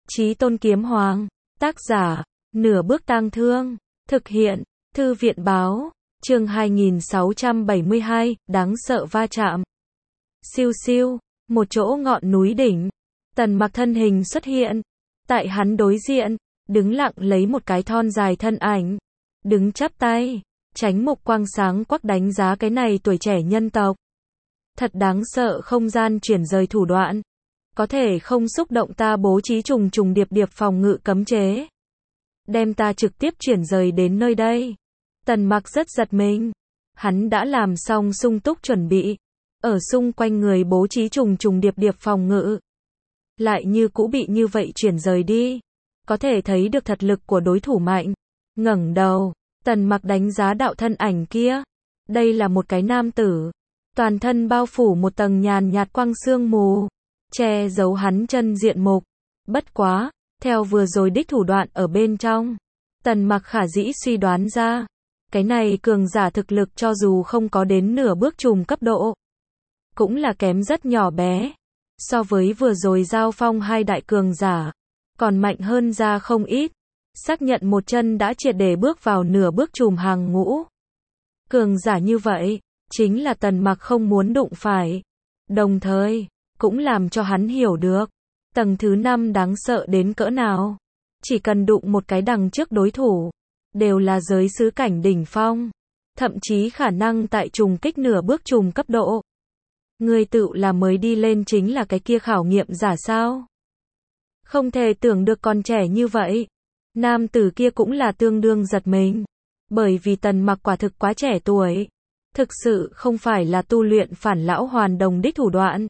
Chí Tôn Kiếm Hoàng, tác giả, Nửa Bước Tang Thương, thực hiện, Thư viện báo, chương 2672, đáng sợ va chạm. Siêu siêu, một chỗ ngọn núi đỉnh, Tần Mặc thân hình xuất hiện, tại hắn đối diện, đứng lặng lấy một cái thon dài thân ảnh, đứng chắp tay, tránh mục quang sáng quắc đánh giá cái này tuổi trẻ nhân tộc. Thật đáng sợ không gian chuyển rời thủ đoạn, có thể không xúc động ta bố trí trùng trùng điệp điệp phòng ngự cấm chế, đem ta trực tiếp chuyển rời đến nơi đây. Tần Mặc rất giật mình, hắn đã làm xong sung túc chuẩn bị, ở xung quanh người bố trí trùng trùng điệp điệp phòng ngự, lại như cũ bị như vậy chuyển rời đi, có thể thấy được thật lực của đối thủ mạnh. Ngẩng đầu, Tần Mặc đánh giá đạo thân ảnh kia, đây là một cái nam tử, toàn thân bao phủ một tầng nhàn nhạt quang sương mù, che giấu hắn chân diện mục. Bất quá, theo vừa rồi đích thủ đoạn ở bên trong, Tần Mặc khả dĩ suy đoán ra, cái này cường giả thực lực cho dù không có đến nửa bước trùng cấp độ, cũng là kém rất nhỏ bé, so với vừa rồi giao phong hai đại cường giả, còn mạnh hơn ra không ít, xác nhận một chân đã triệt để bước vào nửa bước trùm hàng ngũ. Cường giả như vậy, chính là Tần Mặc không muốn đụng phải, đồng thời, cũng làm cho hắn hiểu được, tầng thứ 5 đáng sợ đến cỡ nào. Chỉ cần đụng một cái đằng trước đối thủ, đều là giới sứ cảnh đỉnh phong, thậm chí khả năng tại trùng kích nửa bước trùng cấp độ. Người tự là mới đi lên chính là cái kia khảo nghiệm giả sao? Không thể tưởng được còn trẻ như vậy. Nam tử kia cũng là tương đương giật mình, bởi vì Tần Mặc quả thực quá trẻ tuổi, thực sự không phải là tu luyện phản lão hoàn đồng đích thủ đoạn.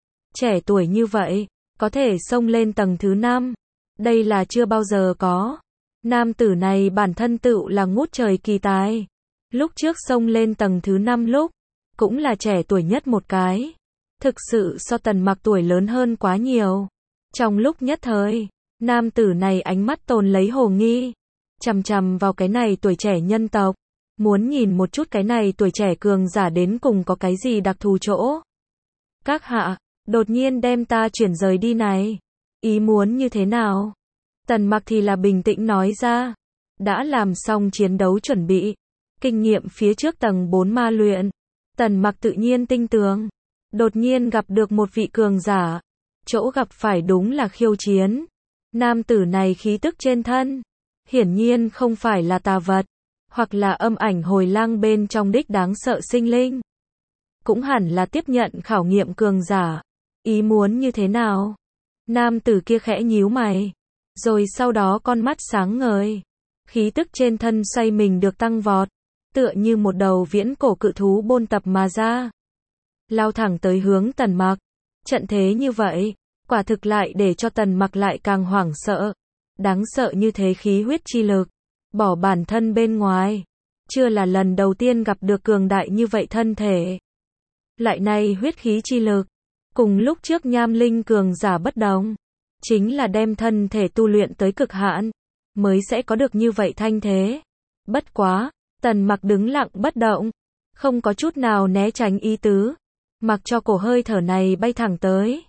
Trẻ tuổi như vậy, có thể xông lên tầng thứ 5, đây là chưa bao giờ có. Nam tử này bản thân tự là ngút trời kỳ tài, lúc trước xông lên tầng thứ 5 lúc, cũng là trẻ tuổi nhất một cái, thực sự so Tần Mặc tuổi lớn hơn quá nhiều. Trong lúc nhất thời, nam tử này ánh mắt tồn lấy hồ nghi, chằm chằm vào cái này tuổi trẻ nhân tộc, muốn nhìn một chút cái này tuổi trẻ cường giả đến cùng có cái gì đặc thù chỗ. Các hạ, đột nhiên đem ta chuyển rời đi này, ý muốn như thế nào? Tần Mặc thì là bình tĩnh nói ra, đã làm xong chiến đấu chuẩn bị, kinh nghiệm phía trước tầng 4 ma luyện, Tần Mặc tự nhiên tinh tường, đột nhiên gặp được một vị cường giả, chỗ gặp phải đúng là khiêu chiến. Nam tử này khí tức trên thân, hiển nhiên không phải là tà vật, hoặc là âm ảnh hồi lang bên trong đích đáng sợ sinh linh, cũng hẳn là tiếp nhận khảo nghiệm cường giả. Ý muốn như thế nào? Nam tử kia khẽ nhíu mày, rồi sau đó con mắt sáng ngời, khí tức trên thân xoay mình được tăng vọt, tựa như một đầu viễn cổ cự thú bôn tập mà ra, lao thẳng tới hướng Tần Mặc. Trận thế như vậy, quả thực lại để cho Tần Mặc lại càng hoảng sợ. Đáng sợ như thế khí huyết chi lực, bỏ bản thân bên ngoài, chưa là lần đầu tiên gặp được cường đại như vậy thân thể. Lại này huyết khí chi lực, cùng lúc trước nham linh cường giả bất đồng, chính là đem thân thể tu luyện tới cực hạn, mới sẽ có được như vậy thanh thế. Bất quá, Tần Mặc đứng lặng bất động, không có chút nào né tránh ý tứ, mặc cho cổ hơi thở này bay thẳng tới.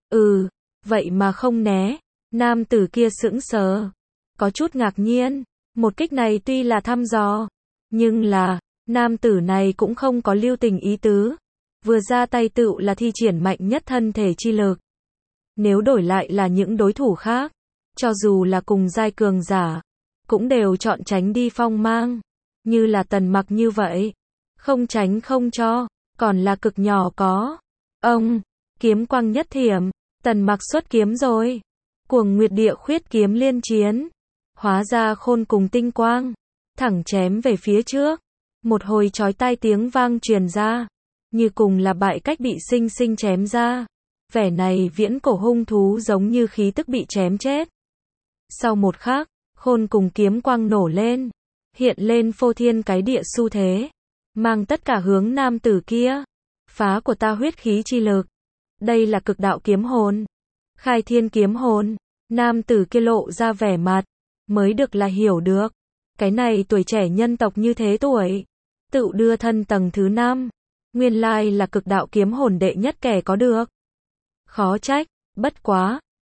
Vậy mà không né. Nam tử kia sững sờ, có chút ngạc nhiên, một kích này tuy là thăm dò, nhưng là, nam tử này cũng không có lưu tình ý tứ, vừa ra tay tựu là thi triển mạnh nhất thân thể chi lực. Nếu đổi lại là những đối thủ khác, cho dù là cùng giai cường giả, cũng đều chọn tránh đi phong mang, như là Tần Mặc như vậy, không tránh không cho, còn là cực nhỏ có. Ông, kiếm quang nhất thiểm, Tần Mặc xuất kiếm rồi. Cuồng Nguyệt Địa Khuyết kiếm liên chiến, hóa ra khôn cùng tinh quang, thẳng chém về phía trước. Một hồi chói tai tiếng vang truyền ra, như cùng là bại cách bị sinh sinh chém ra. Vẻ này viễn cổ hung thú giống như khí tức bị chém chết. Sau một khắc, khôn cùng kiếm quang nổ lên, hiện lên phô thiên cái địa xu thế, mang tất cả hướng nam tử kia. Phá của ta huyết khí chi lực. Đây là cực đạo kiếm hồn. Khai thiên kiếm hồn. Nam tử kia lộ ra vẻ mặt, mới được là hiểu được. Cái này tuổi trẻ nhân tộc như thế tuổi, tự đưa thân tầng thứ 5. Nguyên lai là cực đạo kiếm hồn đệ nhất kẻ có được. Khó trách, bất quá,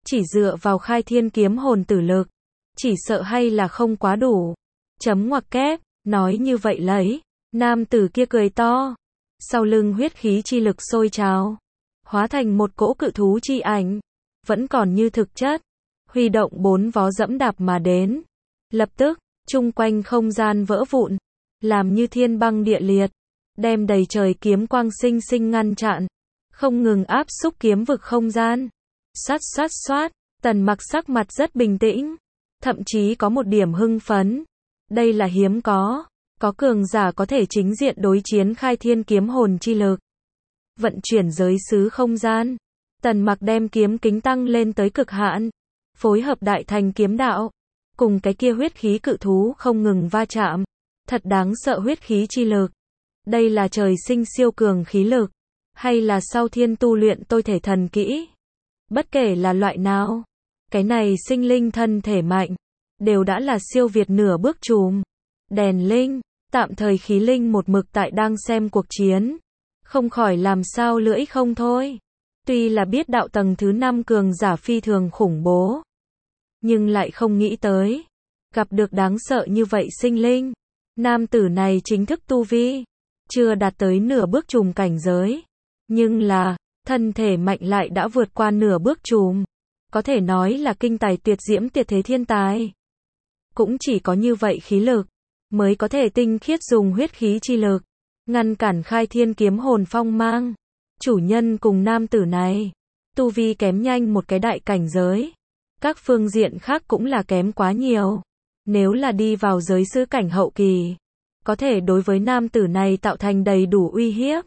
Chỉ dựa vào khai thiên kiếm hồn tử lực, chỉ sợ hay là không quá đủ. Chấm ngoặc kép, nói như vậy lấy. Nam tử kia cười to. Sau lưng huyết khí chi lực sôi trào, hóa thành một cỗ cự thú chi ảnh, vẫn còn như thực chất, huy động 4 vó dẫm đạp mà đến. Lập tức, chung quanh không gian vỡ vụn, làm như thiên băng địa liệt, đem đầy trời kiếm quang sinh sinh ngăn chặn, không ngừng áp xúc kiếm vực không gian. Xoát xoát xoát, Tần Mặc sắc mặt rất bình tĩnh, thậm chí có một điểm hưng phấn. Đây là hiếm có cường giả có thể chính diện đối chiến khai thiên kiếm hồn chi lực. Vận chuyển giới xứ không gian, Tần Mặc đem kiếm kính tăng lên tới cực hạn, phối hợp đại thành kiếm đạo, cùng cái kia huyết khí cự thú không ngừng va chạm. Thật đáng sợ huyết khí chi lực. Đây là trời sinh siêu cường khí lực, hay là sau thiên tu luyện tôi thể thần kỹ? Bất kể là loại nào, cái này sinh linh thân thể mạnh, đều đã là siêu việt nửa bước chùm. Đèn linh, tạm thời khí linh một mực tại đang xem cuộc chiến, không khỏi làm sao lưỡi không thôi. Tuy là biết đạo tầng thứ 5 cường giả phi thường khủng bố, nhưng lại không nghĩ tới, gặp được đáng sợ như vậy sinh linh. Nam tử này chính thức tu vi, chưa đạt tới nửa bước chùm cảnh giới, nhưng là, thân thể mạnh lại đã vượt qua nửa bước chùm. Có thể nói là kinh tài tuyệt diễm tuyệt thế thiên tài. Cũng chỉ có như vậy khí lực, mới có thể tinh khiết dùng huyết khí chi lực, ngăn cản khai thiên kiếm hồn phong mang. Chủ nhân cùng nam tử này, tu vi kém nhanh một cái đại cảnh giới. Các phương diện khác cũng là kém quá nhiều. Nếu là đi vào giới sư cảnh hậu kỳ, có thể đối với nam tử này tạo thành đầy đủ uy hiếp.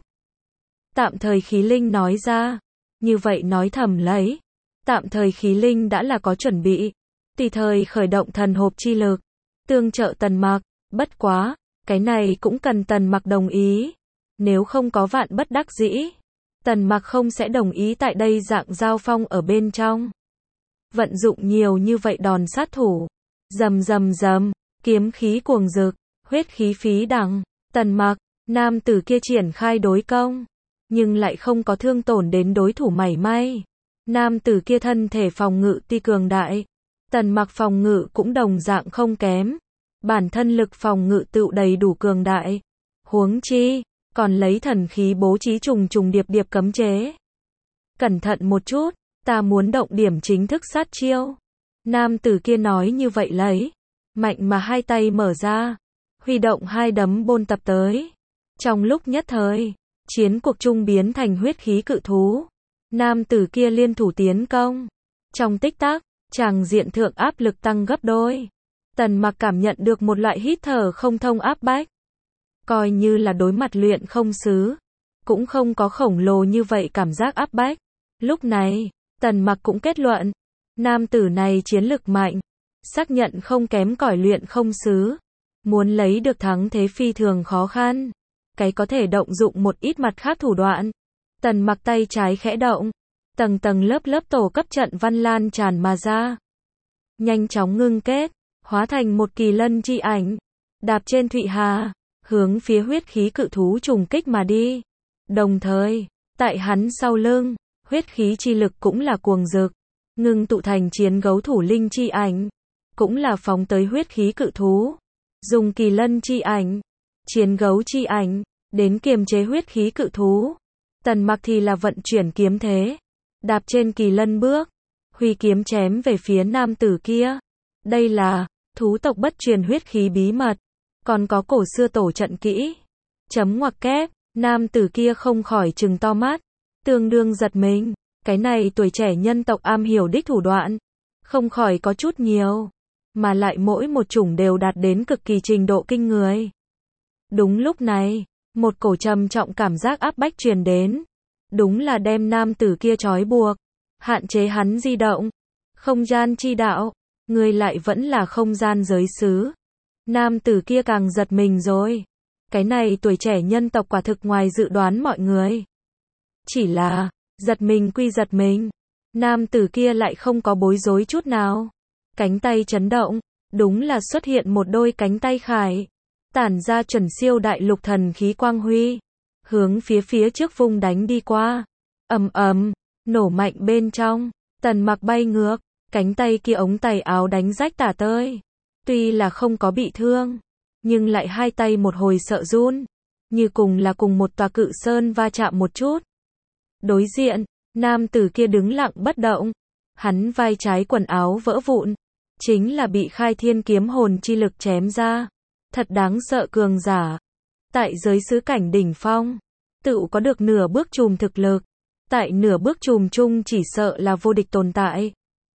Tạm thời khí linh nói ra, như vậy nói thầm lấy. Tạm thời khí linh đã là có chuẩn bị, tùy thời khởi động thần hộp chi lực, tương trợ Tần Mặc. Bất quá, cái này cũng cần Tần Mặc đồng ý. Nếu không có vạn bất đắc dĩ, Tần Mặc không sẽ đồng ý tại đây dạng giao phong ở bên trong. Vận dụng nhiều như vậy đòn sát thủ, rầm rầm rầm, kiếm khí cuồng rực, huyết khí phí đằng. Tần Mặc, nam tử kia triển khai đối công, nhưng lại không có thương tổn đến đối thủ mảy may. Nam tử kia thân thể phòng ngự tuy cường đại, Tần Mặc phòng ngự cũng đồng dạng không kém. Bản thân lực phòng ngự tự đầy đủ cường đại. Huống chi, còn lấy thần khí bố trí trùng trùng điệp điệp cấm chế. Cẩn thận một chút, ta muốn động điểm chính thức sát chiêu. Nam tử kia nói như vậy lấy, mạnh mà hai tay mở ra, huy động hai đấm bôn tập tới. Trong lúc nhất thời, chiến cuộc trung biến thành huyết khí cự thú. Nam tử kia liên thủ tiến công. Trong tích tắc, tràng diện thượng áp lực tăng gấp đôi. Tần Mặc cảm nhận được một loại hít thở không thông áp bách. Coi như là đối mặt luyện không xứ, cũng không có khổng lồ như vậy cảm giác áp bách. Lúc này, Tần Mặc cũng kết luận, nam tử này chiến lực mạnh, xác nhận không kém cỏi luyện không xứ. Muốn lấy được thắng thế phi thường khó khăn. Cái có thể động dụng một ít mặt khác thủ đoạn. Tần Mặc tay trái khẽ động, tầng tầng lớp lớp tổ cấp trận văn lan tràn mà ra. Nhanh chóng ngưng kết, hóa thành một kỳ lân chi ảnh, đạp trên Thụy Hà, hướng phía huyết khí cự thú trùng kích mà đi. Đồng thời, tại hắn sau lưng, huyết khí chi lực cũng là cuồng rực, ngưng tụ thành chiến gấu thủ linh chi ảnh, cũng là phóng tới huyết khí cự thú. Dùng kỳ lân chi ảnh, chiến gấu chi ảnh, đến kiềm chế huyết khí cự thú. Tần Mặc thì là vận chuyển kiếm thế, đạp trên kỳ lân bước, huy kiếm chém về phía nam tử kia. Đây là thú tộc bất truyền huyết khí bí mật, còn có cổ xưa tổ trận kỹ. Chấm ngoặc kép, nam tử kia không khỏi trừng to mắt, tương đương giật mình. Cái này tuổi trẻ nhân tộc am hiểu đích thủ đoạn, không khỏi có chút nhiều, mà lại mỗi một chủng đều đạt đến cực kỳ trình độ kinh người. Đúng lúc này, một cổ trầm trọng cảm giác áp bách truyền đến, đúng là đem nam tử kia trói buộc, hạn chế hắn di động. Không gian chi đạo, người lại vẫn là không gian giới xứ. Nam tử kia càng giật mình rồi. Cái này tuổi trẻ nhân tộc quả thực ngoài dự đoán mọi người. Chỉ là, giật mình quy giật mình, nam tử kia lại không có bối rối chút nào. Cánh tay chấn động, đúng là xuất hiện một đôi cánh tay khải, tản ra chuẩn siêu đại lục thần khí quang huy, hướng phía trước vung đánh đi qua. Ầm ầm, nổ mạnh bên trong, Tần Mặc bay ngược, cánh tay kia ống tay áo đánh rách tả tơi. Tuy là không có bị thương, nhưng lại hai tay một hồi sợ run, như cùng là cùng một tòa cự sơn va chạm một chút. Đối diện, nam tử kia đứng lặng bất động, hắn vai trái quần áo vỡ vụn, chính là bị khai thiên kiếm hồn chi lực chém ra. Thật đáng sợ cường giả. Tại giới xứ cảnh đỉnh phong, tựu có được nửa bước chùm thực lực. Tại nửa bước chùm chung chỉ sợ là vô địch tồn tại.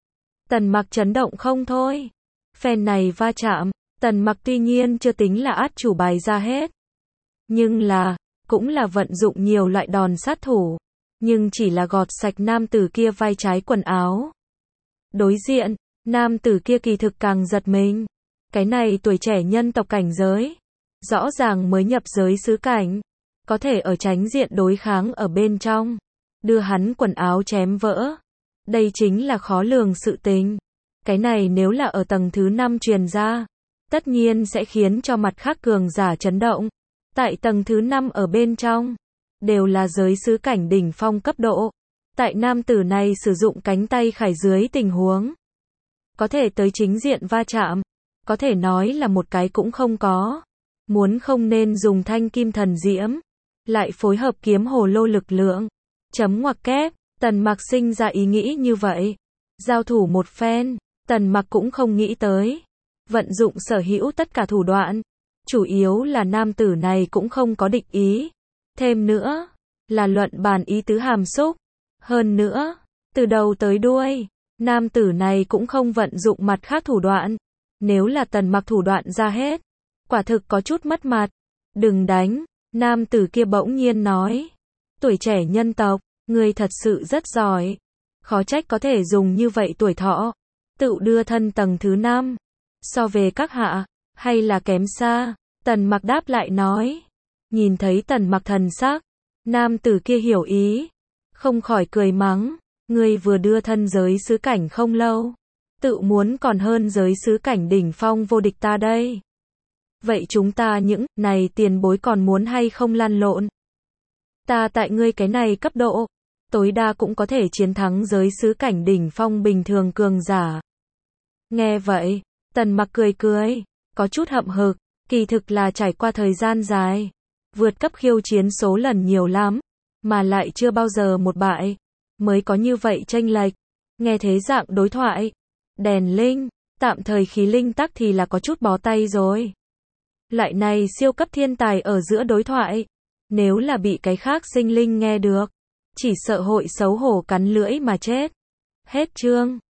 Tần Mặc chấn động không thôi. Phen này va chạm, Tần Mặc tuy nhiên chưa tính là át chủ bài ra hết. Nhưng là, cũng là vận dụng nhiều loại đòn sát thủ. Nhưng chỉ là gọt sạch nam tử kia vai trái quần áo. Đối diện, nam tử kia kỳ thực càng giật mình. Cái này tuổi trẻ nhân tộc cảnh giới. Rõ ràng mới nhập giới xứ cảnh. Có thể ở tránh diện đối kháng ở bên trong. Đưa hắn quần áo chém vỡ. Đây chính là khó lường sự tình. Cái này nếu là ở tầng thứ 5 truyền ra, tất nhiên sẽ khiến cho mặt khác cường giả chấn động. Tại tầng thứ 5 ở bên trong, đều là giới xứ cảnh đỉnh phong cấp độ. Tại nam tử này sử dụng cánh tay khải dưới tình huống, có thể tới chính diện va chạm, có thể nói là một cái cũng không có. Muốn không nên dùng thanh kim thần diễm, lại phối hợp kiếm hồ lô lực lượng. Chấm ngoặc kép, Tần Mặc sinh ra ý nghĩ như vậy. Giao thủ một phen, Tần Mặc cũng không nghĩ tới. Vận dụng sở hữu tất cả thủ đoạn. Chủ yếu là nam tử này cũng không có địch ý. Thêm nữa, là luận bàn ý tứ hàm xúc. Hơn nữa, từ đầu tới đuôi, nam tử này cũng không vận dụng mặt khác thủ đoạn. Nếu là Tần Mặc thủ đoạn ra hết, quả thực có chút mất mặt. Đừng đánh, nam tử kia bỗng nhiên nói. Tuổi trẻ nhân tộc, ngươi thật sự rất giỏi. Khó trách có thể dùng như vậy tuổi thọ. Tự đưa thân tầng thứ 5. So về các hạ, hay là kém xa. Tần Mặc đáp lại nói. Nhìn thấy Tần Mặc thần sắc, nam tử kia hiểu ý. Không khỏi cười mắng. Ngươi vừa đưa thân giới xứ cảnh không lâu. Tự muốn còn hơn giới xứ cảnh đỉnh phong vô địch ta đây. Vậy chúng ta những này tiền bối còn muốn hay không lăn lộn? Ta tại ngươi cái này cấp độ, tối đa cũng có thể chiến thắng giới xứ cảnh đỉnh phong bình thường cường giả. Nghe vậy, Tần Mặc cười cười, có chút hậm hực, kỳ thực là trải qua thời gian dài, vượt cấp khiêu chiến số lần nhiều lắm, mà lại chưa bao giờ một bại, mới có như vậy chênh lệch. Nghe thế dạng đối thoại, đèn linh, tạm thời khí linh tắc thì là có chút bó tay rồi. Lại này siêu cấp thiên tài ở giữa đối thoại, nếu là bị cái khác sinh linh nghe được, chỉ sợ hội xấu hổ cắn lưỡi mà chết. Hết chương.